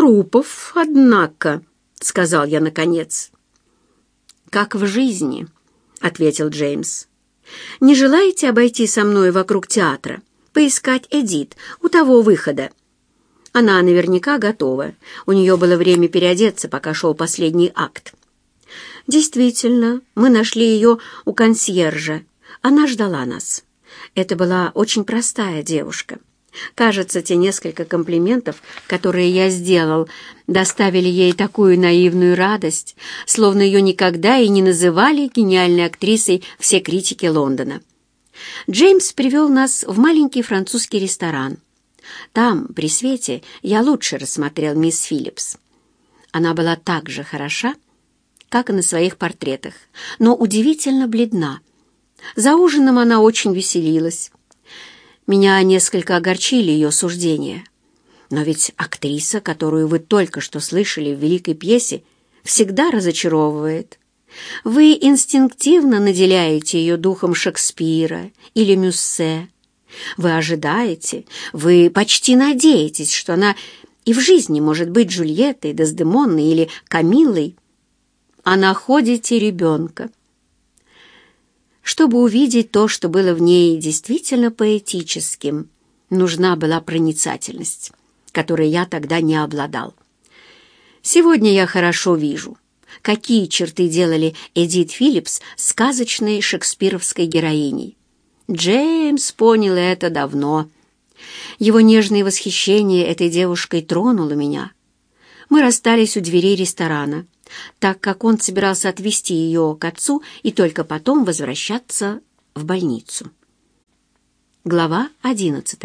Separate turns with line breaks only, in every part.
трупов, однако», — сказал я наконец. «Как в жизни», — ответил Джеймс. «Не желаете обойти со мной вокруг театра, поискать Эдит у того выхода? Она наверняка готова. У нее было время переодеться, пока шел последний акт». Действительно, мы нашли ее у консьержа. Она ждала нас. Это была очень простая девушка. Кажется, те несколько комплиментов, которые я сделал, доставили ей такую наивную радость, словно ее никогда и не называли гениальной актрисой все критики Лондона. Джеймс привел нас в маленький французский ресторан. Там, при свете, я лучше рассмотрел мисс Филлипс. Она была так же хороша, как и на своих портретах, но удивительно бледна. За ужином она очень веселилась. Меня несколько огорчили ее суждения. Но ведь актриса, которую вы только что слышали в великой пьесе, всегда разочаровывает. Вы инстинктивно наделяете ее духом Шекспира или Мюссе. Вы ожидаете, вы почти надеетесь, что она и в жизни может быть Джульеттой, Дездемоной или Камиллой, а находите ребенка. Чтобы увидеть то, что было в ней действительно поэтическим, нужна была проницательность, которой я тогда не обладал. Сегодня я хорошо вижу, какие черты делали Эдит Филлипс сказочной шекспировской героиней. Джеймс понял это давно. Его нежное восхищение этой девушкой тронуло меня. Мы расстались у дверей ресторана, так как он собирался отвезти ее к отцу и только потом возвращаться в больницу. Глава 11.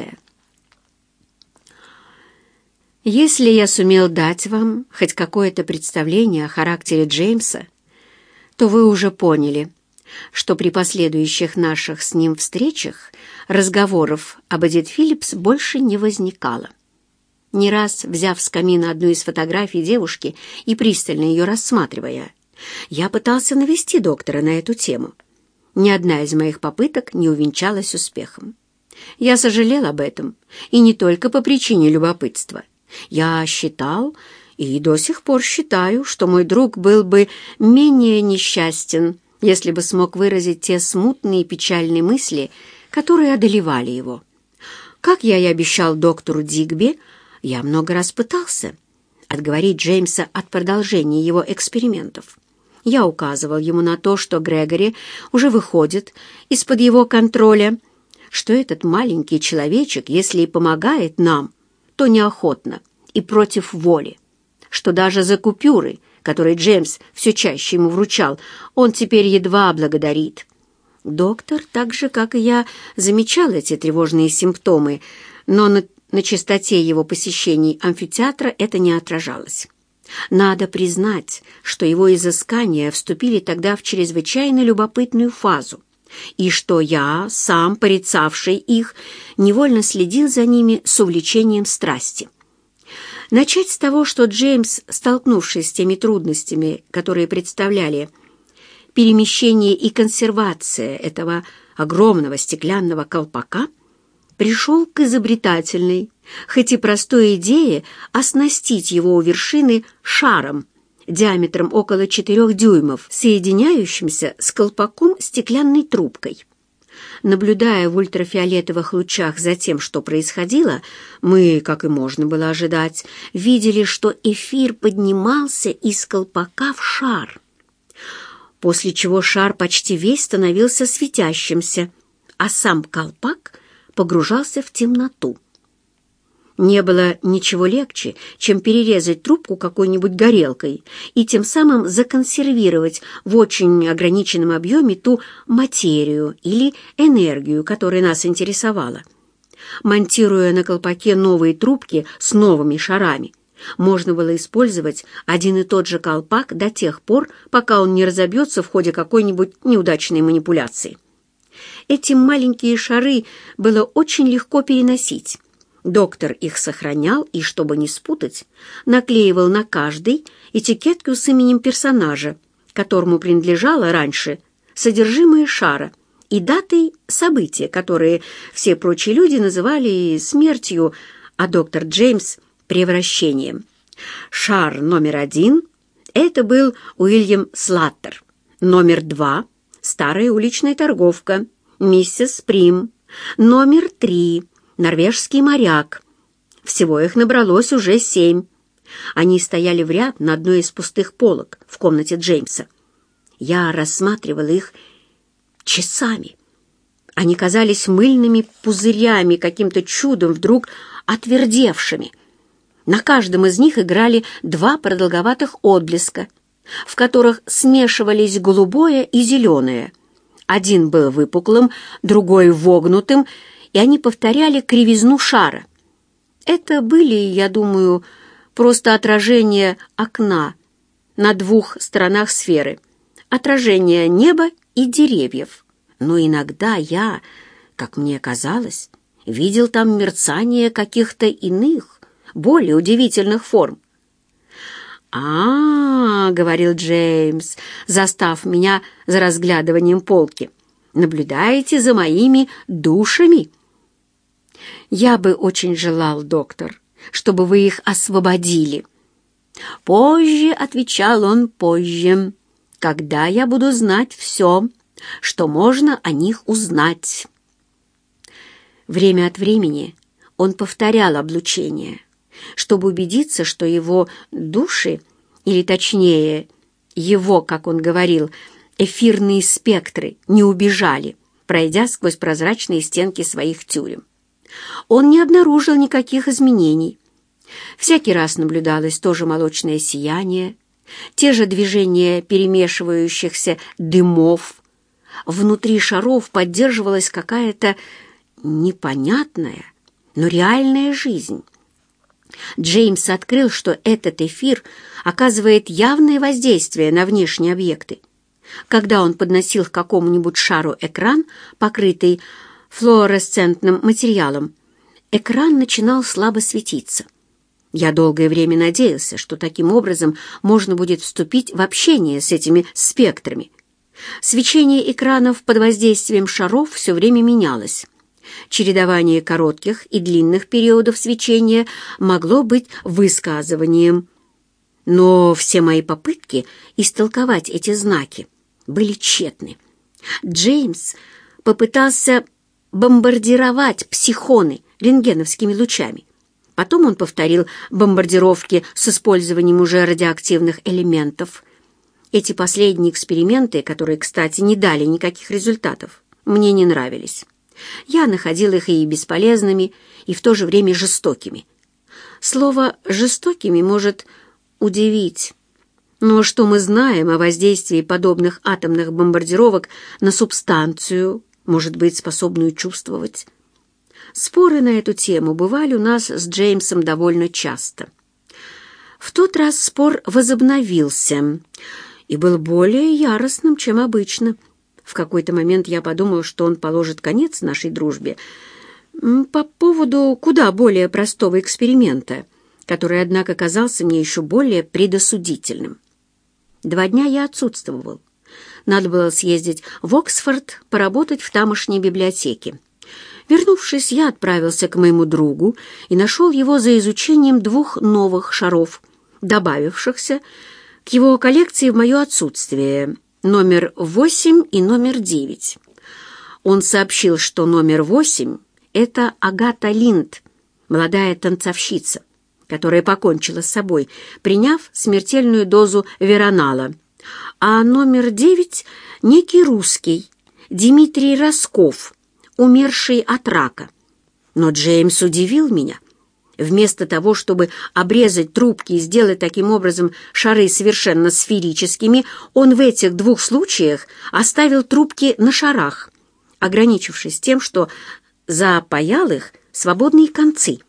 Если я сумел дать вам хоть какое-то представление о характере Джеймса, то вы уже поняли, что при последующих наших с ним встречах разговоров об Эдит Филлипс больше не возникало. Не раз, взяв с камина одну из фотографий девушки и пристально ее рассматривая, я пытался навести доктора на эту тему. Ни одна из моих попыток не увенчалась успехом. Я сожалел об этом, и не только по причине любопытства. Я считал, и до сих пор считаю, что мой друг был бы менее несчастен, если бы смог выразить те смутные и печальные мысли, которые одолевали его. Как я и обещал доктору Дигби, я много раз пытался отговорить Джеймса от продолжения его экспериментов. Я указывал ему на то, что Грегори уже выходит из-под его контроля, что этот маленький человечек, если и помогает нам, то неохотно и против воли, что даже за купюры, которые Джеймс все чаще ему вручал, он теперь едва благодарит. Доктор, так же, как и я, замечал эти тревожные симптомы, но на частоте его посещений амфитеатра это не отражалось. Надо признать, что его изыскания вступили тогда в чрезвычайно любопытную фазу, и что я, сам порицавший их, невольно следил за ними с увлечением страсти. Начать с того, что Джеймс, столкнувшись с теми трудностями, которые представляли перемещение и консервация этого огромного стеклянного колпака, пришел к изобретательной, хоть и простой идее оснастить его у вершины шаром диаметром около 4 дюймов, соединяющимся с колпаком стеклянной трубкой. Наблюдая в ультрафиолетовых лучах за тем, что происходило, мы, как и можно было ожидать, видели, что эфир поднимался из колпака в шар, после чего шар почти весь становился светящимся, а сам колпак погружался в темноту. Не было ничего легче, чем перерезать трубку какой-нибудь горелкой и тем самым законсервировать в очень ограниченном объеме ту материю или энергию, которая нас интересовала. Монтируя на колпаке новые трубки с новыми шарами, можно было использовать один и тот же колпак до тех пор, пока он не разобьется в ходе какой-нибудь неудачной манипуляции. Эти маленькие шары было очень легко переносить. Доктор их сохранял и, чтобы не спутать, наклеивал на каждый этикетку с именем персонажа, которому принадлежало раньше содержимое шара, и датой события, которые все прочие люди называли смертью, а доктор Джеймс — превращением. Шар номер 1 — это был Уильям Слаттер. Номер 2 — старая уличная торговка, миссис Прим. Номер 3 — норвежский моряк. Всего их набралось уже 7. Они стояли в ряд на одной из пустых полок в комнате Джеймса. Я рассматривала их часами. Они казались мыльными пузырями, каким-то чудом вдруг отвердевшими. На каждом из них играли 2 продолговатых отблеска, в которых смешивались голубое и зеленое. Один был выпуклым, другой вогнутым, и они повторяли кривизну шара. Это были, я думаю, просто отражения окна на 2 сторонах сферы, отражение неба и деревьев. Но иногда я, как мне казалось, видел там мерцание каких-то иных, более удивительных форм. Говорил Джеймс, застав меня за разглядыванием полки, — наблюдаете за моими душами? Я бы очень желал, доктор, чтобы вы их освободили. Позже, — отвечал он, — позже, когда я буду знать все, что можно о них узнать. Время от времени он повторял облучение, чтобы убедиться, что его души, или точнее, его, как он говорил, эфирные спектры не убежали, пройдя сквозь прозрачные стенки своих тюрем. Он не обнаружил никаких изменений. Всякий раз наблюдалось то же молочное сияние, те же движения перемешивающихся дымов. Внутри шаров поддерживалась какая-то непонятная, но реальная жизнь. Джеймс открыл, что этот эфир оказывает явное воздействие на внешние объекты. Когда он подносил к какому-нибудь шару экран, покрытый флуоресцентным материалом, экран начинал слабо светиться. Я долгое время надеялся, что таким образом можно будет вступить в общение с этими спектрами. Свечение экранов под воздействием шаров все время менялось. Чередование коротких и длинных периодов свечения могло быть высказыванием. Но все мои попытки истолковать эти знаки были тщетны. Джеймс попытался бомбардировать психоны рентгеновскими лучами. Потом он повторил бомбардировки с использованием уже радиоактивных элементов. Эти последние эксперименты, которые, кстати, не дали никаких результатов, мне не нравились. Я находил их и бесполезными, и в то же время жестокими. Слово «жестокими» может удивить. Но что мы знаем о воздействии подобных атомных бомбардировок на субстанцию, может быть, способную чувствовать? Споры на эту тему бывали у нас с Джеймсом довольно часто. В тот раз спор возобновился и был более яростным, чем обычно. В какой-то момент я подумал, что он положит конец нашей дружбе по поводу куда более простого эксперимента, который, однако, казался мне еще более предосудительным. 2 дня я отсутствовал. Надо было съездить в Оксфорд, поработать в тамошней библиотеке. Вернувшись, я отправился к моему другу и нашел его за изучением 2 новых шаров, добавившихся к его коллекции в мое отсутствие, номер 8 и номер 9. Он сообщил, что номер 8 — это Агата Линд, молодая танцовщица, которая покончила с собой, приняв смертельную дозу веронала, а номер 9 — некий русский, Дмитрий Росков, умерший от рака. Но Джеймс удивил меня. Вместо того, чтобы обрезать трубки и сделать таким образом шары совершенно сферическими, он в этих 2 случаях оставил трубки на шарах, ограничившись тем, что запаял их свободные концы.